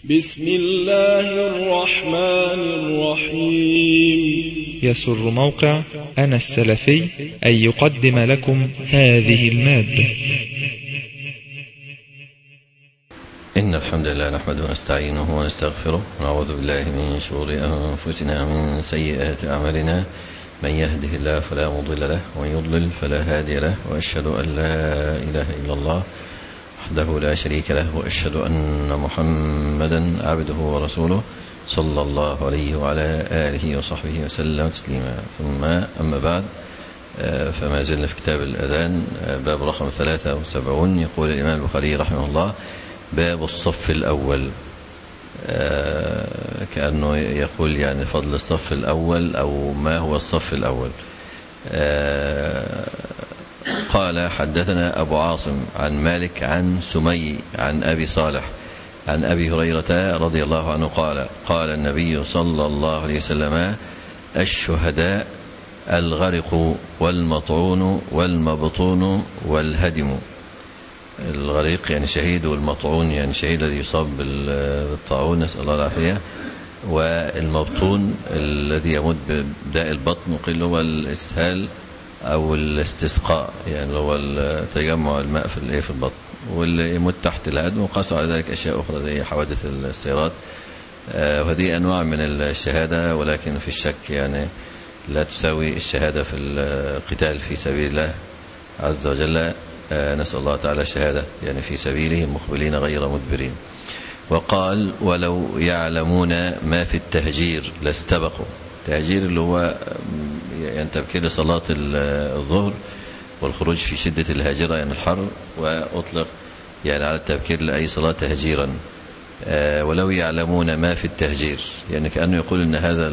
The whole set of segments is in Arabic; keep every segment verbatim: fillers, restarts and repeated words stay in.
بسم الله الرحمن الرحيم. يسر موقع أنا السلفي أن يقدم لكم هذه المادة. إن الحمد لله نحمده ونستعينه ونستغفره ونعوذ بالله من شرور أنفسنا ومن سيئات أعمالنا. من يهده الله فلا مضل له ومن يضلل فلا هادي له، وأشهد أن لا إله إلا الله وحده لا شريك له، وأشهد أن محمدا عبده ورسوله صلى الله عليه وعلى آله وصحبه وسلم تسليما. ثم أما بعد، فما زلنا في كتاب الأذان، باب رقم ثلاثة وسبعون. يقول الإمام البخاري رحمه الله: باب الصف الأول. كأنه يقول يعني فضل الصف الأول أو ما هو الصف الأول. قال: حدثنا أبو عاصم عن مالك عن سمي عن أبي صالح عن أبي هريرة رضي الله عنه قال: قال النبي صلى الله عليه وسلم: الشهداء الغرق والمطعون والمبطون والهدم. الغريق يعني شهيد، والمطعون يعني شهيد الذي يصاب بالطاعون، نسأل الله العافية، والمبطون الذي يموت بداء البطن، وقيل هو الإسهال أو الاستسقاء، يعني هو تجمع الماء في في البطن، واللي يموت تحت الهدم. وقاسوا على ذلك أشياء أخرى زي حوادث السيارات. وهذه أنواع من الشهادة، ولكن في الشك يعني لا تساوي الشهادة في القتال في سبيل الله عز وجل. نسأل الله تعالى الشهادة يعني في سبيله مقبلين غير مدبرين. وقال: ولو يعلمون ما في التهجير لاستبقوا. التهجير اللي هو يعني تبكير صلاة الظهر والخروج في شدة الهاجرة يعني الحر، وأطلق يعني على التبكير لأي صلاة تهجيرا. ولو يعلمون ما في التهجير، يعني كأنه يقول إن هذا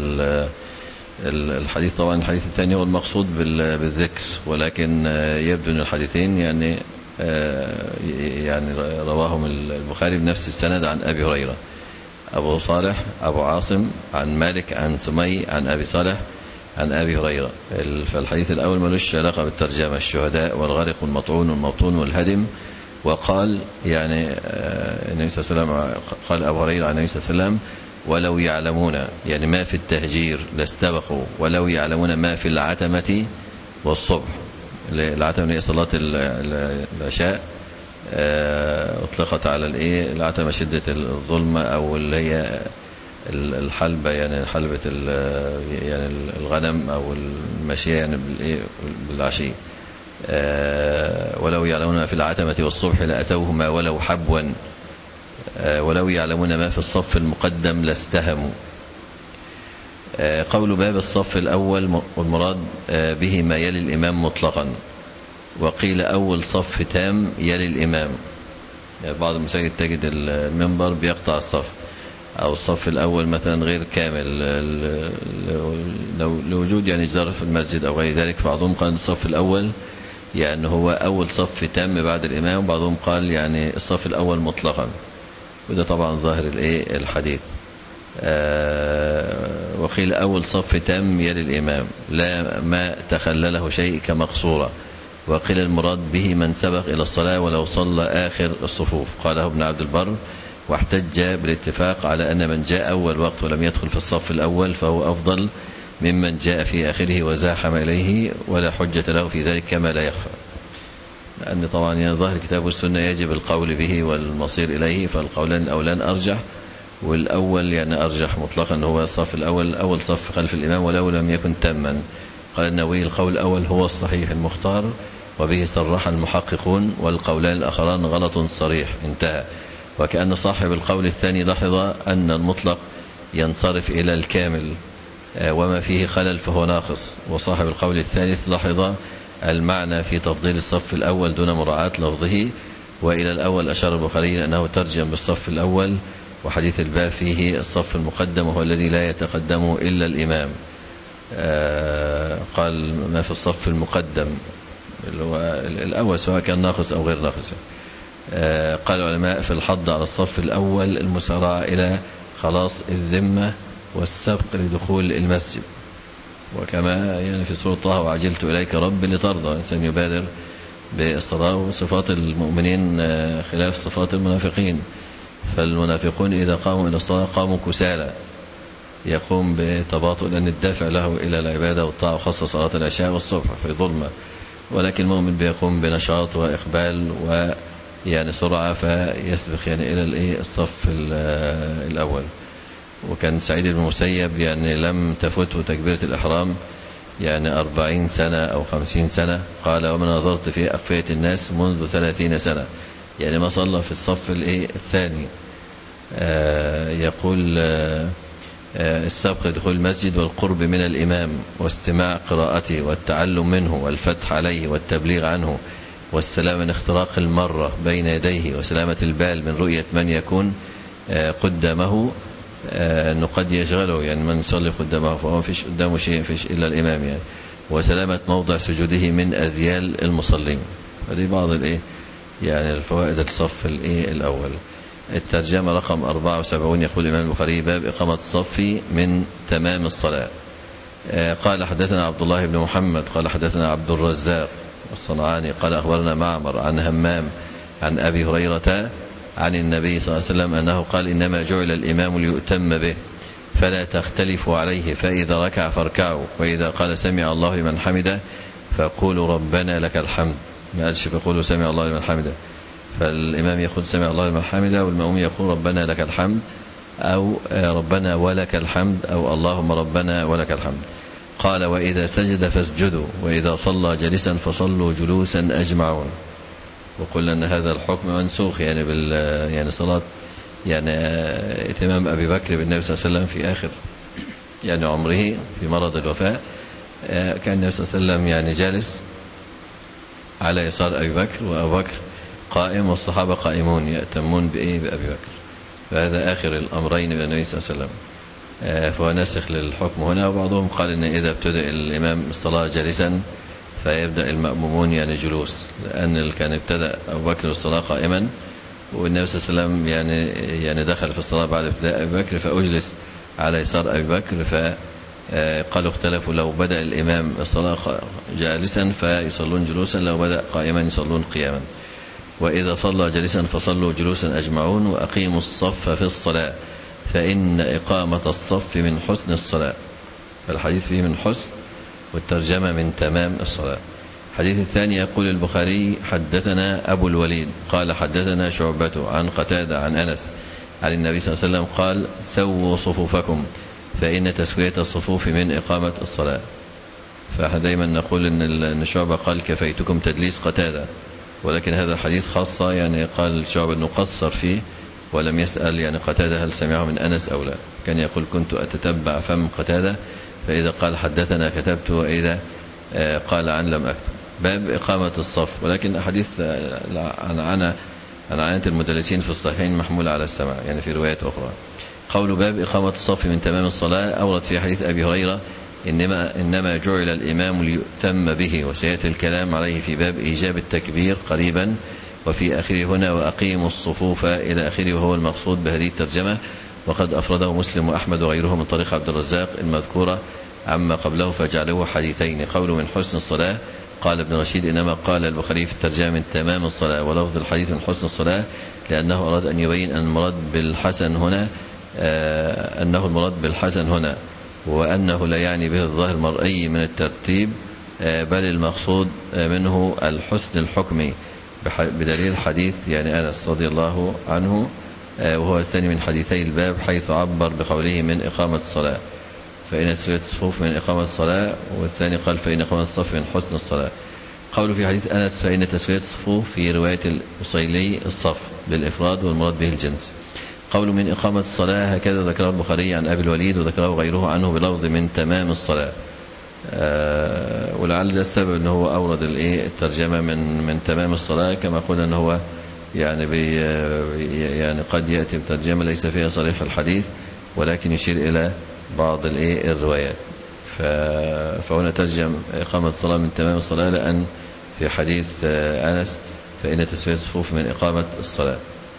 الحديث، طبعا الحديث الثاني هو المقصود بالذكر، ولكن يبدو أن الحديثين يعني يعني رواهم البخاري بنفس السند عن أبي هريرة. أبو صالح أبو عاصم عن مالك عن سمي عن أبي صالح عن أبي هريرة. فالحديث الأول ملوش علاقة بالترجمة: الشهداء والغرق والمطعون والمبطون والهدم. وقال يعني النبي صلى الله عليه وسلم، قال أبو هريرة عن النبي صلى الله عليه وسلم: ولو يعلمون يعني ما في التهجير لاستبقوا، ولو يعلمون ما في العتمة والصبح. العتمة هي صلاة العشاء، اطلقت على الايه العتمة شدة الظلمة، او اللي هي الحلبة يعني حلبة يعني الغنم او المشية يعني بالايه بالعشي. ولو يعلمون ما في العتمة والصبح لأتوهما ولو حبوا، ولو يعلمون ما في الصف المقدم لاستهموا. قول باب الصف الأول، والمراد به ما يلي الإمام مطلقا، وقيل أول صف تام يلي الإمام. يعني بعض المساجد تجد المنبر بيقطع الصف، أو الصف الأول مثلا غير كامل لوجود يعني جدار في المسجد أو غير ذلك. بعضهم قال الصف الأول يعني هو أول صف تام بعد الإمام، وبعضهم قال يعني الصف الأول مطلقا، وده طبعا ظاهر الايه الحديث. آه وقيل أول صف تام يلي الإمام لا ما تخلله شيء كمقصورة. وقيل المراد به من سبق إلى الصلاة ولو صلى آخر الصفوف. قاله ابن عبد البر، واحتج بالاتفاق على أن من جاء أول وقت ولم يدخل في الصف الأول فهو أفضل ممن جاء في آخره وزاحم إليه، ولا حجة له في ذلك كما لا يخفى. لأن طبعا يعني ظاهر الكتاب والسنة يجب القول به والمصير إليه، فالقولان الأولان أرجح، والأول يعني أرجح مطلقا هو الصف الأول، أول صف خلف الإمام ولو لم يكن تاما. قال النووي: القول الأول هو الصحيح المختار، وبه صرح المحققون، والقولان الآخران غلط صريح. انتهى. وكأن صاحب القول الثاني لاحظ أن المطلق ينصرف إلى الكامل، وما فيه خلل فهو ناقص. وصاحب القول الثالث لاحظ المعنى في تفضيل الصف الأول دون مراعاة لفظه. وإلى الأول أشار البخاري أنه ترجم بالصف الأول، وحديث الباب فيه الصف المقدم وهو الذي لا يتقدمه إلا الإمام. آه قال ما في الصف المقدم اللي هو الأول سواء كان ناقص أو غير ناقص. آه قال العلماء في الحض على الصف الأول المسارعة إلى خلاص الذمة والسبق لدخول المسجد، وكما يعني في سورة طه: وعجلت إليك رب لترضى. الإنسان يبادر بالصلاة. وصفات المؤمنين خلاف صفات المنافقين. فالمنافقون إذا قاموا إلى الصلاة قاموا كسالى، يقوم بتباطؤ لأن الدافع له إلى العبادة والطاعة، خاصة صلاة العشاء والصبح في ظلمة، ولكن المؤمن بيقوم بنشاط وإقبال ويعني سرعة فيسبق يعني إلى الصف الأول. وكان سعيد بن المسيب يعني لم تفته تكبيرة الإحرام يعني أربعين سنة أو خمسين سنة، قال ومن نظرت في أقفية الناس منذ ثلاثين سنة، يعني ما صلى في الصف الثاني. آه يقول آه السبق دخول المسجد والقرب من الإمام واستماع قراءته والتعلم منه والفتح عليه والتبليغ عنه والسلام من اختراق المرة بين يديه وسلامة البال من رؤية من يكون آه قدامه، أنه قد يشغله يعني من يصلي قدامه فهو فيش قدامه شيء فيش إلا الإمام يعني، وسلامة موضع سجوده من أذيال المصلين. هذه بعض الإيه يعني الفوائد الصف الإيه الأول. الترجمة رقم أربعة وسبعين يقول الإمام البخاري باب إقامة الصف من تمام الصلاة. قال حدثنا عبد الله بن محمد قال حدثنا عبد الرزاق الصنعاني قال أخبرنا معمر عن همام عن أبي هريرة عن النبي صلى الله عليه وسلم أنه قال إنما جعل الإمام ليؤتم به فلا تختلفوا عليه، فإذا ركع فاركعوا، وإذا قال سمع الله لمن حمده فقولوا ربنا لك الحمد، ما قالش فقولوا سمع الله لمن حمده، فالإمام يقول سمع الله لمن حمده والمأموم يقول ربنا لك الحمد أو ربنا ولك الحمد أو اللهم ربنا ولك الحمد. قال وإذا سجد فاسجدوا، وإذا صلى جلسا فصلوا جلوسا أجمعون. وقلنا أن هذا الحكم منسوخ يعني بال يعني صلاة يعني اتمام أبي بكر بالنبي صلى الله عليه وسلم في آخر يعني عمره في مرض الوفاة، كان النبي صلى الله عليه وسلم يعني جالس على يسار أبي بكر وأبو بكر قائم والصحابة قائمون يأتمون بإيه بأبي بكر، فهذا آخر الأمرين من النبي صلى الله عليه وسلم، فهو ناسخ للحكم هنا. وبعضهم قال إن إذا ابتدأ الإمام الصلاة جالسا فيبدأ المأمومون يعني جلوس، لأن كان ابتدأ أبو بكر الصلاة قائما والنبي صلى الله عليه وسلم يعني يعني دخل في الصلاة بعد ابتداء أبي بكر فأجلس على يسار أبي بكر، فقالوا اختلفوا لو بدأ الإمام الصلاة جالسا فيصلون جلوسا، لو بدأ قائما يصلون قياما. وإذا صلى جالسا فصلوا جلوسا أجمعون، وأقيموا الصف في الصلاة فإن إقامة الصف من حسن الصلاة. فالحديث فيه من حسن والترجمة من تمام الصلاة. الحديث الثاني يقول البخاري حدثنا أبو الوليد قال حدثنا شعبة عن قتادة عن أنس عن النبي صلى الله عليه وسلم قال سووا صفوفكم فإن تسوية الصفوف من إقامة الصلاة. فدايما نقول إن شعبة قال كفيتكم تدليس قتادة، ولكن هذا الحديث خاصة يعني قال شعبة أنه قصر فيه ولم يسأل يعني قتادة هل سمعه من أنس أو لا، كان يقول كنت أتتبع فم قتادة فإذا قال حدثنا كتبت وإذا قال عن لم أكتب. باب إقامة الصف، ولكن حديث عن عن عن عانة المدلسين في الصحيحين محمول على السمع يعني في روايات أخرى. قول باب إقامة الصف من تمام الصلاة أورد في حديث أبي هريرة إنما, إنما جعل الإمام ليؤتم به، وسيأتي الكلام عليه في باب إيجاب التكبير قريبا، وفي آخره هنا وأقيموا الصفوف إلى آخره، وهو المقصود بهذه الترجمة. وقد أفرده مسلم وأحمد وغيره من طريق عبد الرزاق المذكورة عما قبله فجعله حديثين. قوله من حسن الصلاة قال ابن رشيد إنما قال البخاري في الترجمة من تمام الصلاة، ولفظ الحديث من حسن الصلاة لأنه أراد أن يبين أن المراد بالحسن هنا آه أنه المراد بالحسن هنا وأنه لا يعني به الظاهر المرئي من الترتيب، آه بل المقصود آه منه الحسن الحكمي، بدليل حديث يعني أنس رضي الله عنه آه وهو الثاني من حديثي الباب حيث عبر بقوله من إقامة الصلاة فإن تسوية الصفوف من إقامة الصلاة، والثاني قال فإن إقامة الصف من حسن الصلاة. قوله في حديث أنس فإن تسوية الصفوف في رواية الأصيلي الصف بالإفراد والمراد به الجنس. قوله من إقامة الصلاة هكذا ذكره البخاري عن أبي الوليد وذكره غيره عنه بلفظ من تمام الصلاة، آه ولعل ده السبب أنه هو أورد الترجمة من من تمام الصلاة، كما قلنا أنه هو يعني بي يعني قد يأتي بترجمة ليس فيها صريح الحديث ولكن يشير إلى بعض الروايات. فهنا ترجم إقامة الصلاة من تمام الصلاة لأن في حديث أنس فإن تسوية الصفوف من إقامة الصلاة.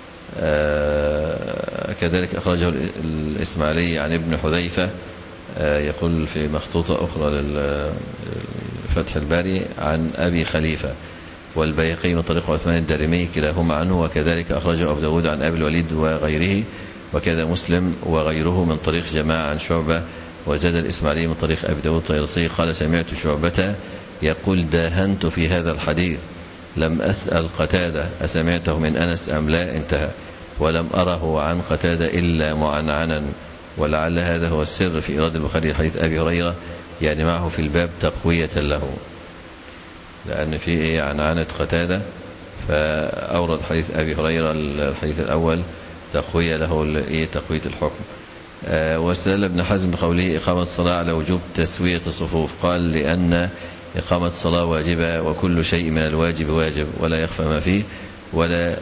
كذلك أخرجه الإسماعيلي عن ابن حذيفة يقول في مخطوطة أخرى للفتح الباري عن أبي خليفة والبيهقي من طريق عثمان الدارمي كلاهما عنه، وكذلك أخرجه أبو داود عن أبي الوليد وغيره، وكذا مسلم وغيره من طريق جماعة عن شعبة. وزاد الإسماعيلي من طريق أبي داود الطيالسي قال سمعت شعبة يقول داهنت في هذا الحديث لم أسأل قتادة أسمعته من أنس أم لا، انتهى، ولم أره عن قتادة إلا معنعنا. ولعل هذا هو السر في إيراد البخاري حديث أبي هريرة، يعني معه في الباب تقوية له، لأن فيه عنعنة قتادة، فأورد حديث أبي هريرة الحديث الأول تقوية له، تقوية الحكم. أه واستدل ابن حزم بقوله إقامة الصلاة على وجوب تسوية الصفوف، قال لأن إقامة الصلاة واجبة، وكل شيء من الواجب واجب ولا يخفى ما فيه، ولا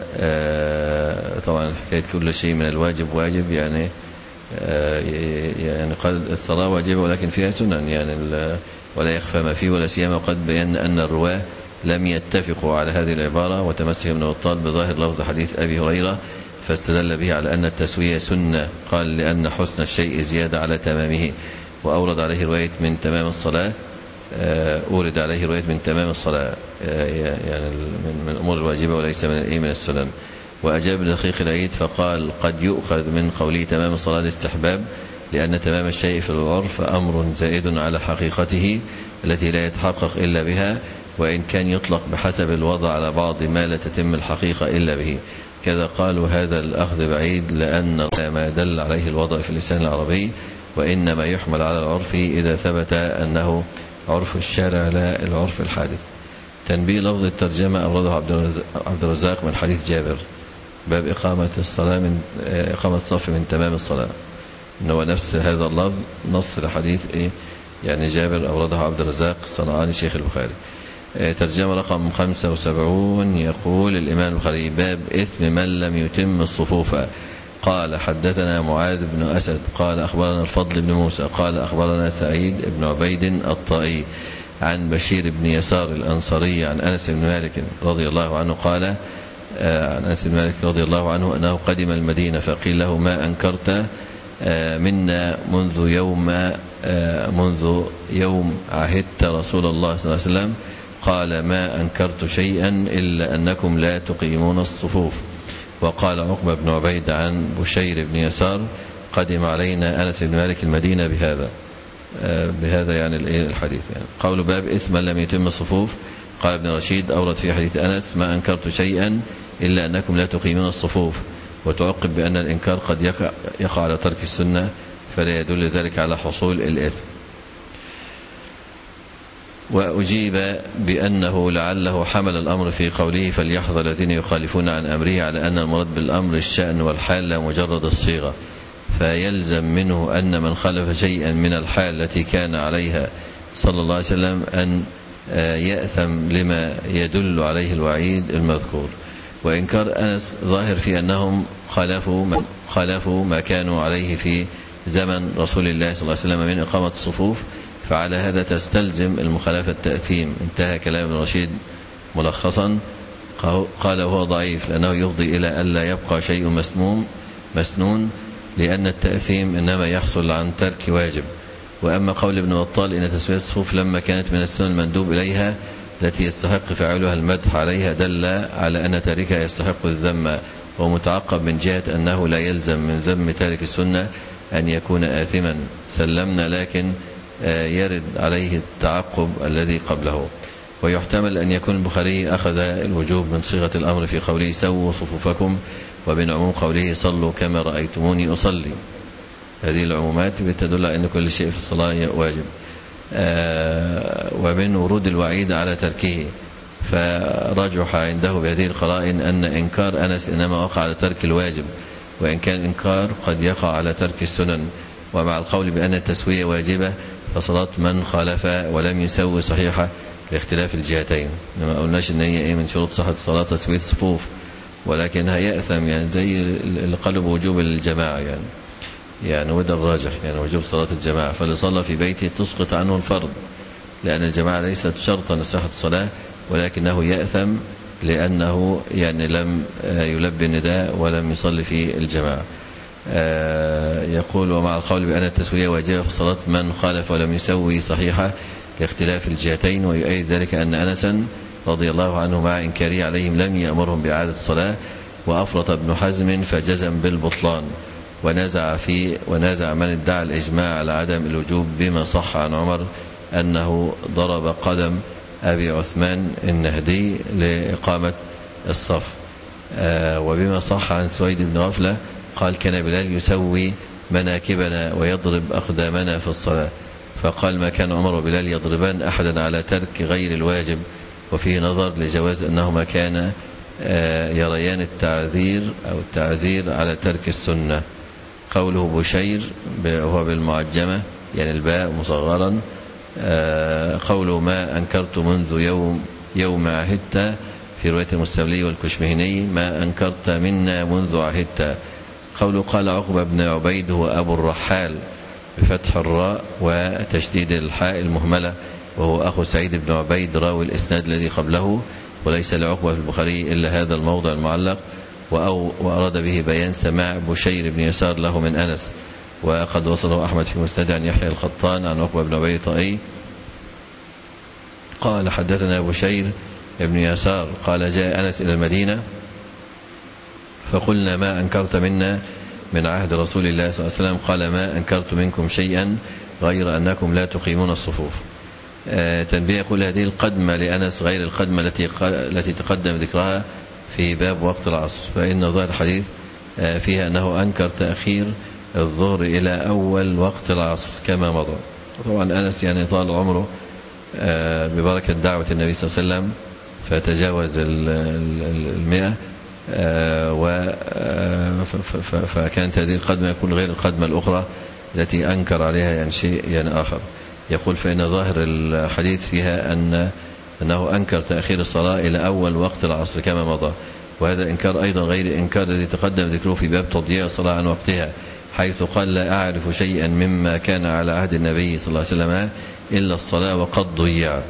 أه طبعا حكاية كل شيء من الواجب واجب يعني أه يعني قال الصلاة واجبة ولكن فيها سنن، يعني ولا يخفى ما فيه، ولا سيما قد بيان أن الرواة لم يتفقوا على هذه العبارة، وتمسك ابن بطال بظاهر لفظ حديث أبي هريرة فاستدل به على أن التسوية سنة، قال لأن حسن الشيء زيادة على تمامه. وأورد عليه رواية من تمام الصلاة، أورد عليه رواية من تمام الصلاة يعني من الأمور الواجبة وليس من من السنن. وأجاب دقيق العيد فقال قد يؤخذ من قوله تمام الصلاة الاستحباب، لأن تمام الشيء في العرف أمر زائد على حقيقته التي لا يتحقق إلا بها، وإن كان يطلق بحسب الوضع على بعض ما لا تتم الحقيقة إلا به. كذا قالوا هذا الأخذ بعيد، لأن ما دل عليه الوضع في اللسان العربي، وإنما يحمل على العرف إذا ثبت أنه عرف الشارع لا العرف الحادث. تنبيه لفظ الترجمة أورده عبد الرزاق من حديث جابر، باب إقامة الصلاة من إقامة الصف من تمام الصلاة، إنه نفس هذا اللفظ نص لحديث إيه يعني جابر أورده عبد الرزاق الصنعاني شيخ البخاري. ترجمة رقم خمسة وسبعون، يقول الإمام البخاري باب إثم من لم يتم الصفوف. قال حدثنا معاذ بن أسد قال أخبرنا الفضل بن موسى قال أخبرنا سعيد بن عبيد الطائي عن بشير بن يسار الأنصاري عن أنس بن مالك رضي الله عنه قال عن أنس بن مالك رضي الله عنه أنه قدم المدينة فقيل له ما أنكرت منا منذ يوم منذ يوم عهدت رسول الله صلى الله عليه وسلم؟ قال ما أنكرت شيئا إلا أنكم لا تقيمون الصفوف. وقال عقبة بن عبيد عن بشير بن يسار قدم علينا أنس بن مالك المدينة بهذا بهذا يعني الحديث. يعني قول باب إثم لم يتم الصفوف، قال ابن رشيد أورد في حديث أنس ما أنكرت شيئا إلا أنكم لا تقيمون الصفوف، وتعقب بأن الإنكار قد يقع, يقع على ترك السنة، فلا يدل ذلك على حصول الإثم. وأجيب بأنه لعله حمل الأمر في قوله فليحذر الذين يخالفون عن أمره على أن المراد بالأمر الشأن والحال لا مجرد الصيغة، فيلزم منه أن من خالف شيئا من الحال التي كان عليها صلى الله عليه وسلم أن يأثم لما يدل عليه الوعيد المذكور. وإنكار أنس ظاهر في أنهم خالفوا ما, خالفوا ما كانوا عليه في زمن رسول الله صلى الله عليه وسلم من إقامة الصفوف، فعلى هذا تستلزم المخالفة التأثيم. انتهى كلام ابن رشيد ملخصا، قال وهو ضعيف لأنه يفضي إلى ألا يبقى شيء مسموم مسنون، لأن التأثيم إنما يحصل عن ترك واجب. وأما قول ابن بطال إن تسوية الصفوف لما كانت من السنن المندوب إليها التي يستحق فاعلها المدح عليها دل على أن تاركها يستحق الذم، ومتعقب من جهة أنه لا يلزم من ذم تارك السنة أن يكون آثما سلمنا، لكن يرد عليه التعقب الذي قبله. ويحتمل أن يكون البخاري أخذ الوجوب من صيغة الأمر في قوله سووا صفوفكم، ومن عموم قوله صلوا كما رأيتموني أصلي. هذه العمومات بتدل على أن كل شيء في الصلاة واجب. ومن ورود الوعيد على تركه، فرجح عنده بهذه القرائن أن إنكار أنس إنما وقع على ترك الواجب، وإن كان إنكار قد يقع على ترك السنن. ومع القول بأن التسوية واجبة فصلاة من خالف ولم يسوي صحيحة لاختلاف الجهتين. ما قلناش إن هي إيه من شروط صحة الصلاة تسوية الصفوف، ولكنها يأثم يعني زي اللي قالوا بوجوب الجماعة يعني يعني وده الراجح يعني وجوب صلاة الجماعة، فاللي صلى في بيته تسقط عنه الفرض، لأن الجماعة ليست شرطا لصحة الصلاة، ولكنه يأثم لأنه يعني لم يلبي النداء ولم يصلي في الجماعة. يقول ومع القول بأن التسوية واجبة في صلاة من خالف ولم يسوي صحيحة لاختلاف الجهتين. ويؤيد ذلك أن أنسا رضي الله عنه مع إنكاره عليهم لم يأمرهم بإعادة الصلاة، وأفرط ابن حزم فجزم بالبطلان، ونازع في ونازع من ادعى الإجماع على عدم الوجوب بما صح عن عمر أنه ضرب قدم أبي عثمان النهدي لإقامة الصف، آه وبما صح عن سويد بن غفلة قال كان بلال يسوي مناكبنا ويضرب أقدامنا في الصلاة، فقال ما كان عمر وبلال يضربان أحدا على ترك غير الواجب، وفيه نظر لجواز أنهما كان يريان التعذير أو التعذير على ترك السنة. قوله بشير هو بالمعجمة يعني الباء مصغرا. قوله ما أنكرت منذ يوم يوم عهدت في رواية المستولي والكشمهني ما أنكرت منا منذ عهدت. قوله قال عقبة بن عبيد هو أبو الرحال بفتح الراء وتشديد الحاء المهملة، وهو أخو سعيد بن عبيد راوي الإسناد الذي قبله، وليس لعقبة في البخاري إلا هذا الموضع المعلق، وأراد به بيان سماع بشير بن يسار له من أنس، وقد وصله أحمد في مسند عن يحيى الخطان عن عقبة بن عبيد طائي قال حدثنا بشير بن يسار قال جاء أنس إلى المدينة فقلنا ما أنكرت منا من عهد رسول الله صلى الله عليه وسلم؟ قال ما أنكرت منكم شيئا غير أنكم لا تقيمون الصفوف. آه تنبيه يقول هذه القدمة لأنس غير القدمة التي التي تقدم ذكرها في باب وقت العصر، فإن ظاهر الحديث آه فيها أنه أنكر تأخير الظهر إلى أول وقت العصر كما مضى. طبعا أنس يعني طال عمره آه ببركة دعوة النبي صلى الله عليه وسلم فتجاوز المئة، آه فكانت هذه القدمة يكون غير القدمة الأخرى التي أنكر عليها يعني شيء يعني آخر. يقول فإن ظاهر الحديث فيها أن أنه أنكر تأخير الصلاة إلى أول وقت العصر كما مضى، وهذا إنكار أيضا غير إنكار الذي تقدم ذكره في باب تضييع الصلاة عن وقتها، حيث قال لا أعرف شيئا مما كان على عهد النبي صلى الله عليه وسلم إلا الصلاة وقد ضيعت.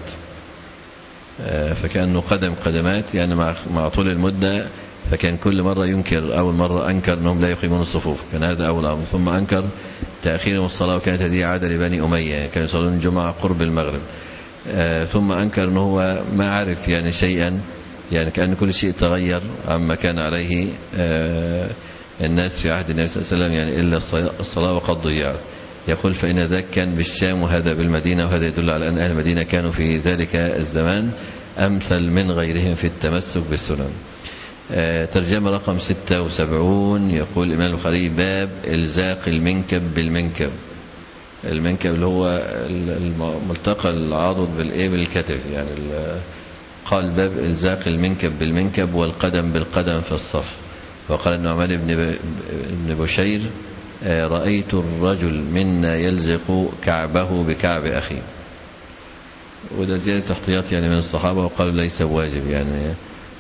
فكأنه قدم قدمات يعني مع طول المدة، فكان كل مرة ينكر. أول مرة أنكر أنهم لا يقيمون الصفوف، كان هذا أول أمر، ثم أنكر تأخيرهم الصلاة، وكانت هذه عادة لبني أمية، كانوا يصلون الجمعة قرب المغرب. آه ثم أنكر أنه هو ما عرف يعني شيئا، يعني كأن كل شيء تغير عما كان عليه آه الناس في عهد النبي صلى الله عليه وسلم يعني إلا الصلاة وقد ضيعت. يقول فإن ذاك كان بالشام وهذا بالمدينة، وهذا يدل على أن أهل المدينة كانوا في ذلك الزمان أمثل من غيرهم في التمسك بالسنن. آه ترجمة رقم ستة وسبعون يقول الإمام البخاري باب إلزاق المنكب بالمنكب. المنكب اللي هو ملتقى العضد بالإيه بالكتف، يعني قال باب إلزاق المنكب بالمنكب والقدم بالقدم في الصف. وقال النعمان بن بشير آه رأيت الرجل منا يلزق كعبه بكعب أخيه، وده زيادة احتياط يعني من الصحابة، وقالوا ليس واجب يعني.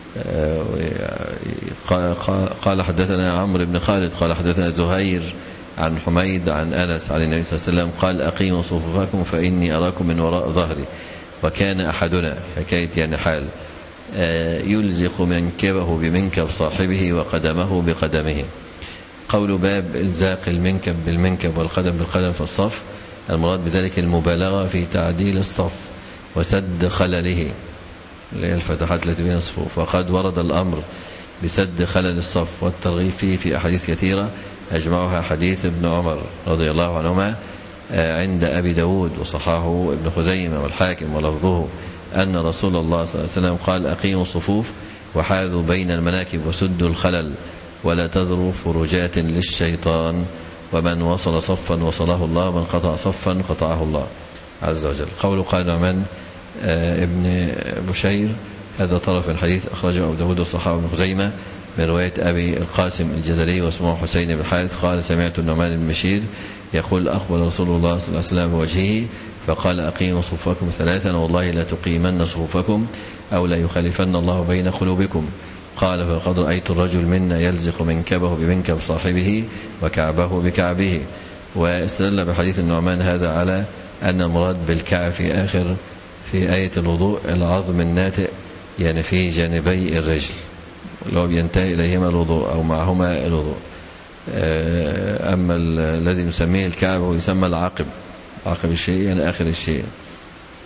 قال حدثنا عمرو بن خالد قال حدثنا زهير عن حميد عن أنس عن النبي صلى الله عليه وسلم قال أقيموا صفوفكم فإني أراكم من وراء ظهري. وكان أحدنا حكاية يعني حال يلزق منكبه بمنكب صاحبه وقدمه بقدمه. قول باب إلزاق المنكب بالمنكب والقدم بالقدم في الصف، المراد بذلك المبالغة في تعديل الصف وسد خلله اللي هي الفتحات التي بين الصفوف. وقد ورد الأمر بسد خلل الصف والترغيب فيه في أحاديث كثيرة، أجمعها حديث ابن عمر رضي الله عنهما عند أبي داود وصححه ابن خزيمة والحاكم، ولفظه أن رسول الله صلى الله عليه وسلم قال أقيموا الصفوف وحاذوا بين المناكب وسدوا الخلل ولا تذروا فرجات للشيطان، ومن وصل صفا وصله الله، ومن قطع صفا قطعه الله عز وجل. قول قال نعمان ابن بشير هذا طرف الحديث أخرجه أبو داود والصحابة ابن خزيمة من رواية أبي القاسم الجدلي واسمه حسين بن الحارث قال سمعت النعمان بن بشير يقول أقبل رسول الله صلى الله عليه وسلم بوجهه فقال أقيموا صفوفكم ثلاثا والله لا تقيمن صفوفكم أو لا يخالفن الله بين قلوبكم. قال فقد رأيت الرجل منا يلزق منكبه بمنكب صاحبه وكعبه بكعبه. واستدل بحديث النعمان هذا على أن المراد بالكعب في آخر في آية الوضوء العظم الناتئ يعني في جانبي الرجل لو ينتهي إليهما الوضوء أو معهما الوضوء. أما الذي نسميه الكعب هو يسمى العقب، عقب الشيء يعني آخر الشيء.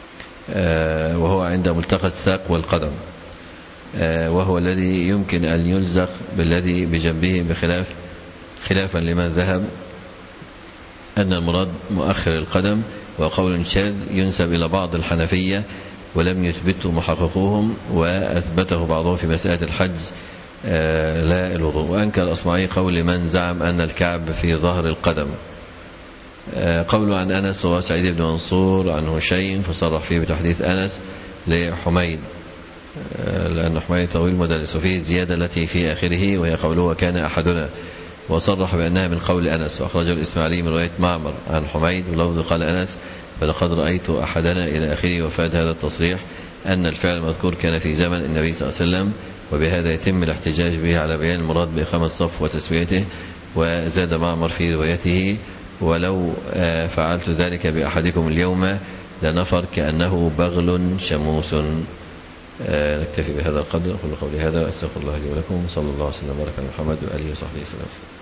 وهو عند ملتقى الساق والقدم، وهو الذي يمكن أن يلزق بالذي بجنبه بخلاف خلافا لمن ذهب أن المراد مؤخر القدم، وقول شاذ ينسب إلى بعض الحنفية ولم يثبته محققوهم، وأثبته بعضهم في مسألة الحج لا الوضوء. وأنكر الأصمعي قول من زعم أن الكعب في ظهر القدم. قوله عن أنس وسعيد بن منصور عن هشيم فصرح فيه بتحديث أنس لحميد، لأن حميد طويل مدلس، وفيه الزيادة التي في آخره وهي قوله وكان أحدنا، وصرح بأنها من قول أنس. وأخرجه الإسماعيلي من رواية معمر عن حميد ولفظ قال أنس فلقد رأيت أحدنا إلى آخره. وفاد هذا التصريح أن الفعل المذكور كان في زمن النبي صلى الله عليه وسلم، وبهذا يتم الاحتجاج به على بيان المراد بإقامة صف وتسويته. وزاد معمر في روايته ولو فعلت ذلك بأحدكم اليوم لنفر كأنه بغل شموس. نكتفي بهذا القدر. أقول قولي هذا وأستغفر الله لي ولكم، صلى الله عليه وسلم وبارك على محمد وآله وصحبه وسلم.